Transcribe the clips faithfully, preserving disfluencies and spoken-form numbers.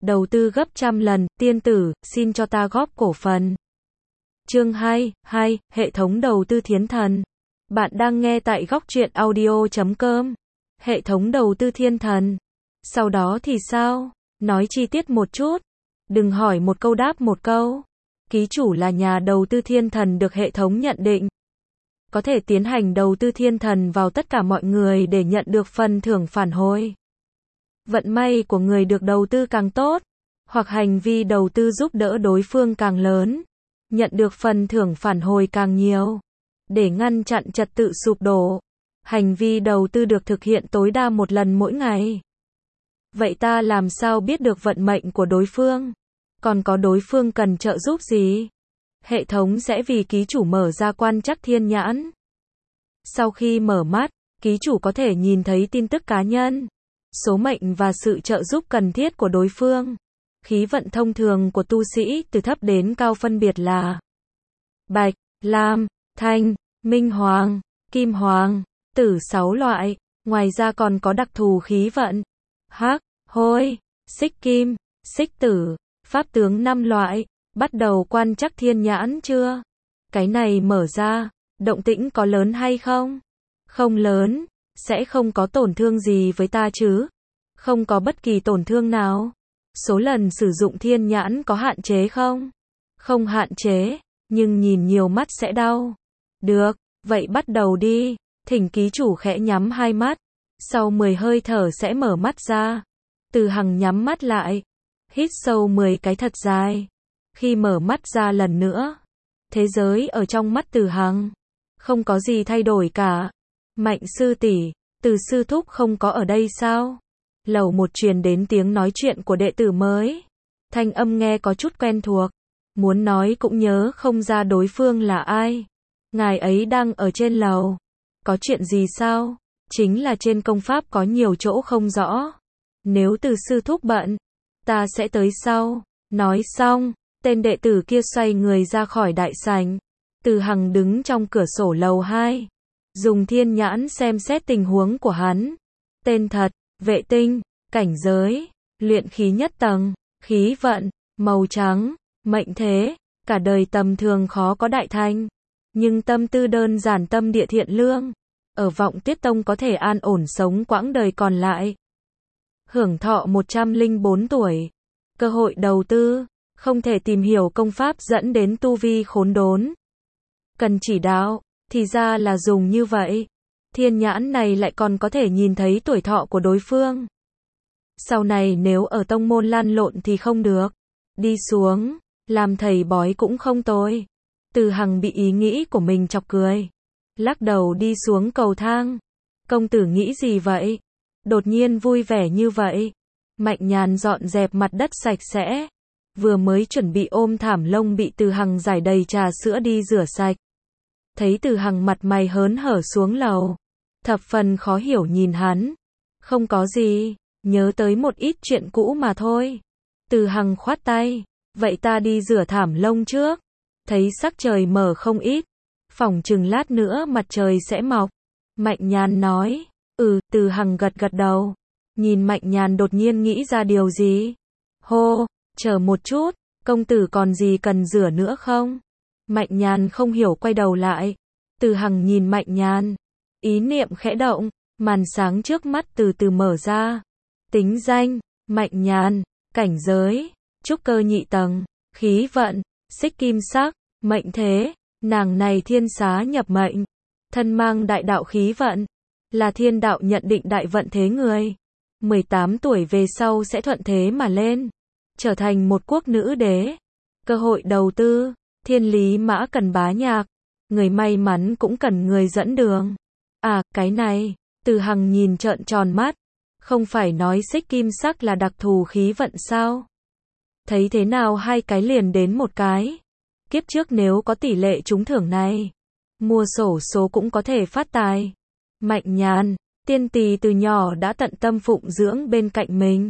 đầu tư gấp trăm lần, tiên tử, xin cho ta góp cổ phần. Chương hai, hai, hệ thống đầu tư thiên thần. Bạn đang nghe tại góc truyện audio chấm com. Hệ thống đầu tư thiên thần. Sau đó thì sao? Nói chi tiết một chút. Đừng hỏi một câu đáp một câu. Ký chủ là nhà đầu tư thiên thần được hệ thống nhận định. Có thể tiến hành đầu tư thiên thần vào tất cả mọi người để nhận được phần thưởng phản hồi. Vận may của người được đầu tư càng tốt, hoặc hành vi đầu tư giúp đỡ đối phương càng lớn, nhận được phần thưởng phản hồi càng nhiều. Để ngăn chặn trật tự sụp đổ, hành vi đầu tư được thực hiện tối đa một lần mỗi ngày. Vậy ta làm sao biết được vận mệnh của đối phương? Còn có đối phương cần trợ giúp gì? Hệ thống sẽ vì ký chủ mở ra quan trắc thiên nhãn. Sau khi mở mắt, ký chủ có thể nhìn thấy tin tức cá nhân, số mệnh và sự trợ giúp cần thiết của đối phương. Khí vận thông thường của tu sĩ từ thấp đến cao phân biệt là bạch, lam, thanh, minh hoàng, kim hoàng, tử sáu loại. Ngoài ra còn có đặc thù khí vận hắc, hôi, xích kim, xích tử, pháp tướng năm loại. Bắt đầu quan trắc thiên nhãn chưa? Cái này mở ra, động tĩnh có lớn hay không? Không lớn, sẽ không có tổn thương gì với ta chứ? Không có bất kỳ tổn thương nào. Số lần sử dụng thiên nhãn có hạn chế không? Không hạn chế, nhưng nhìn nhiều mắt sẽ đau. Được, vậy bắt đầu đi. Thỉnh ký chủ khẽ nhắm hai mắt. Sau mười hơi thở sẽ mở mắt ra. Từ Hằng nhắm mắt lại. Hít sâu mười cái thật dài. Khi mở mắt ra lần nữa, thế giới ở trong mắt Từ Hằng không có gì thay đổi cả. Mạnh sư tỷ, Từ sư thúc không có ở đây sao? Lầu một truyền đến tiếng nói chuyện của đệ tử mới. Thanh âm nghe có chút quen thuộc, muốn nói cũng nhớ không ra đối phương là ai. Ngài ấy đang ở trên lầu. Có chuyện gì sao? Chính là trên công pháp có nhiều chỗ không rõ. Nếu Từ sư thúc bận, ta sẽ tới sau. Nói xong, tên đệ tử kia xoay người ra khỏi đại sảnh. Từ Hằng đứng trong cửa sổ lầu hai, dùng thiên nhãn xem xét tình huống của hắn. Tên thật, vệ tinh, cảnh giới, luyện khí nhất tầng, khí vận, màu trắng, mệnh thế, cả đời tầm thường khó có đại thành. Nhưng tâm tư đơn giản tâm địa thiện lương, ở Vọng Tiết Tông có thể an ổn sống quãng đời còn lại. Hưởng thọ một trăm lẻ bốn tuổi, cơ hội đầu tư. Không thể tìm hiểu công pháp dẫn đến tu vi khốn đốn. Cần chỉ đạo, thì ra là dùng như vậy. Thiên nhãn này lại còn có thể nhìn thấy tuổi thọ của đối phương. Sau này nếu ở tông môn lan lộn thì không được. Đi xuống, làm thầy bói cũng không tồi. Từ Hằng bị ý nghĩ của mình chọc cười. Lắc đầu đi xuống cầu thang. Công tử nghĩ gì vậy? Đột nhiên vui vẻ như vậy. Mạnh Nhàn dọn dẹp mặt đất sạch sẽ. Vừa mới chuẩn bị ôm thảm lông bị Từ Hằng giải đầy trà sữa đi rửa sạch. Thấy Từ Hằng mặt mày hớn hở xuống lầu. Thập phần khó hiểu nhìn hắn. Không có gì, nhớ tới một ít chuyện cũ mà thôi. Từ Hằng khoát tay. Vậy ta đi rửa thảm lông trước. Thấy sắc trời mở không ít. Phỏng chừng lát nữa mặt trời sẽ mọc. Mạnh Nhàn nói. Ừ, Từ Hằng gật gật đầu. Nhìn Mạnh Nhàn đột nhiên nghĩ ra điều gì. Hô. Chờ một chút, công tử còn gì cần rửa nữa không? Mạnh Nhàn không hiểu quay đầu lại. Từ Hằng nhìn Mạnh Nhàn. Ý niệm khẽ động, màn sáng trước mắt từ từ mở ra. Tính danh, Mạnh Nhàn, cảnh giới, trúc cơ nhị tầng, khí vận, xích kim sắc, mệnh thế, nàng này thiên xá nhập mệnh. Thân mang đại đạo khí vận, là thiên đạo nhận định đại vận thế người. mười tám tuổi về sau sẽ thuận thế mà lên. Trở thành một quốc nữ đế. Cơ hội đầu tư, thiên lý mã cần bá nhạc. Người may mắn cũng cần người dẫn đường. À, cái này, Từ Hằng nhìn trợn tròn mắt. Không phải nói xích kim sắc là đặc thù khí vận sao? Thấy thế nào hai cái liền đến một cái. Kiếp trước nếu có tỷ lệ trúng thưởng này, mua xổ số cũng có thể phát tài. Mạnh Nhàn, tiên tỳ từ nhỏ đã tận tâm phụng dưỡng bên cạnh mình.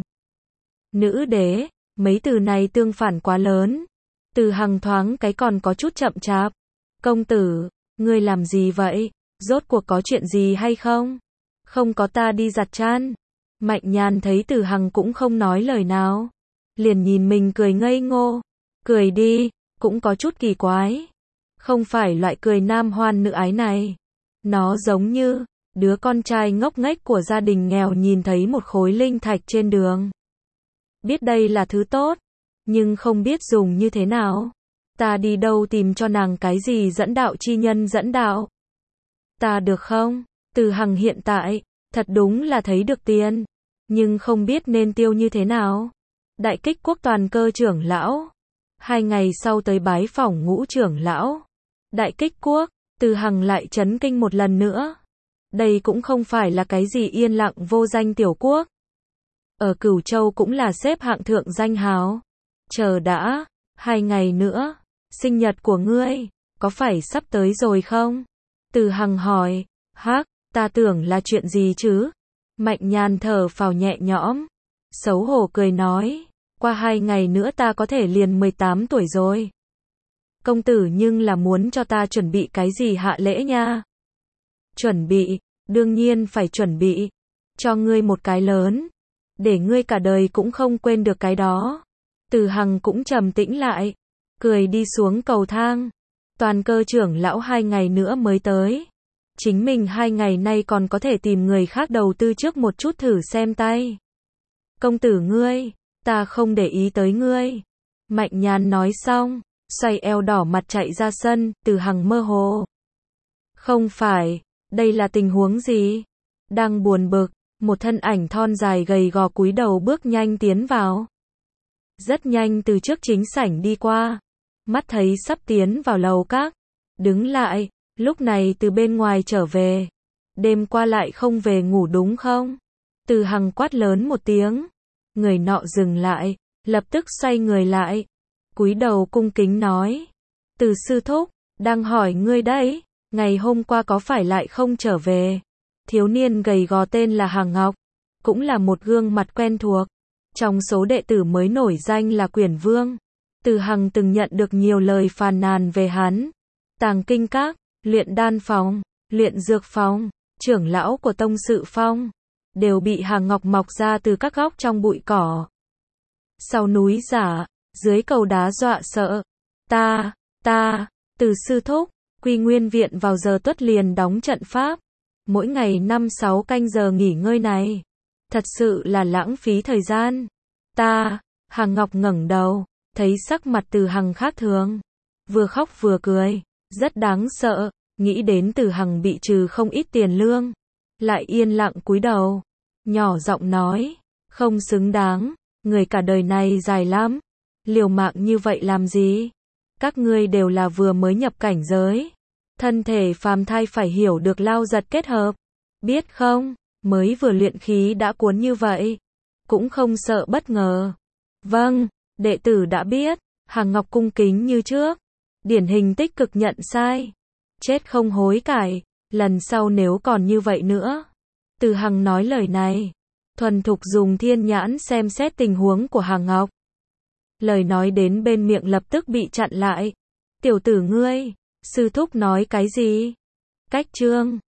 Nữ đế. Mấy từ này tương phản quá lớn. Từ Hằng thoáng cái còn có chút chậm chạp. Công tử, ngươi làm gì vậy? Rốt cuộc có chuyện gì hay không? Không có ta đi giặt chăn. Mạnh Nhàn thấy Từ Hằng cũng không nói lời nào. liền nhìn mình cười ngây ngô. Cười đi, cũng có chút kỳ quái. Không phải loại cười nam hoan nữ ái này. Nó giống như đứa con trai ngốc nghếch của gia đình nghèo nhìn thấy một khối linh thạch trên đường. Biết đây là thứ tốt, nhưng không biết dùng như thế nào. Ta đi đâu tìm cho nàng cái gì dẫn đạo chi nhân dẫn đạo? Ta được không? Từ Hằng hiện tại, thật đúng là thấy được tiền, nhưng không biết nên tiêu như thế nào. Đại Kích Quốc toàn cơ trưởng lão. Hai ngày sau tới bái phỏng Ngũ trưởng lão. Đại Kích Quốc, Từ Hằng lại chấn kinh một lần nữa. Đây cũng không phải là cái gì yên lặng vô danh tiểu quốc. Ở Cửu Châu cũng là xếp hạng thượng danh hào. Chờ đã, hai ngày nữa, sinh nhật của ngươi, có phải sắp tới rồi không? Từ Hằng hỏi, hắc, ta tưởng là chuyện gì chứ? Mạnh Nhàn thở phào nhẹ nhõm, xấu hổ cười nói, qua hai ngày nữa ta có thể liền mười tám tuổi rồi. Công tử nhưng là muốn cho ta chuẩn bị cái gì hạ lễ nha? Chuẩn bị, đương nhiên phải chuẩn bị, cho ngươi một cái lớn, để ngươi cả đời cũng không quên được cái đó. Từ Hằng cũng trầm tĩnh lại, cười đi xuống cầu thang. Toàn cơ trưởng lão hai ngày nữa mới tới. Chính mình hai ngày nay còn có thể tìm người khác đầu tư trước một chút thử xem tay. Công tử ngươi, ta không để ý tới ngươi. Mạnh Nhàn nói xong, xoay eo đỏ mặt chạy ra sân. Từ Hằng mơ hồ. Không phải, đây là tình huống gì? Đang buồn bực, một thân ảnh thon dài gầy gò cúi đầu bước nhanh tiến vào. Rất nhanh từ trước chính sảnh đi qua. Mắt thấy sắp tiến vào lầu các. Đứng lại, lúc này từ bên ngoài trở về. Đêm qua lại không về ngủ đúng không? Từ Hằng quát lớn một tiếng. Người nọ dừng lại, lập tức xoay người lại. Cúi đầu cung kính nói. Từ sư thúc, đang hỏi ngươi đấy, ngày hôm qua có phải lại không trở về? Thiếu niên gầy gò tên là Hàng Ngọc, cũng là một gương mặt quen thuộc. Trong số đệ tử mới nổi danh là Quyển Vương, Từ Hằng từng nhận được nhiều lời phàn nàn về hắn. Tàng kinh các, luyện đan phòng, luyện dược phòng, trưởng lão của tông sự phong, đều bị Hàng Ngọc mọc ra từ các góc trong bụi cỏ. Sau núi giả, dưới cầu đá dọa sợ. Ta, ta, Từ sư thúc, Quy Nguyên viện vào giờ tuất liền đóng trận pháp. Mỗi ngày năm sáu canh giờ nghỉ ngơi này. Thật sự là lãng phí thời gian. Ta, Hàng Ngọc ngẩng đầu, thấy sắc mặt Từ Hằng khác thường. Vừa khóc vừa cười, rất đáng sợ, nghĩ đến Từ Hằng bị trừ không ít tiền lương. Lại yên lặng cúi đầu, nhỏ giọng nói, không xứng đáng, người cả đời này dài lắm. Liều mạng như vậy làm gì? Các ngươi đều là vừa mới nhập cảnh giới. Thân thể phàm thai phải hiểu được lao giật kết hợp. Biết không, mới vừa luyện khí đã cuốn như vậy. Cũng không sợ bất ngờ. Vâng, đệ tử đã biết. Hàng Ngọc cung kính như trước. Điển hình tích cực nhận sai. Chết không hối cải. Lần sau nếu còn như vậy nữa. Từ Hằng nói lời này. Thuần thục dùng thiên nhãn xem xét tình huống của Hàng Ngọc. Lời nói đến bên miệng lập tức bị chặn lại. Tiểu tử ngươi, sư thúc nói cái gì? Cách chương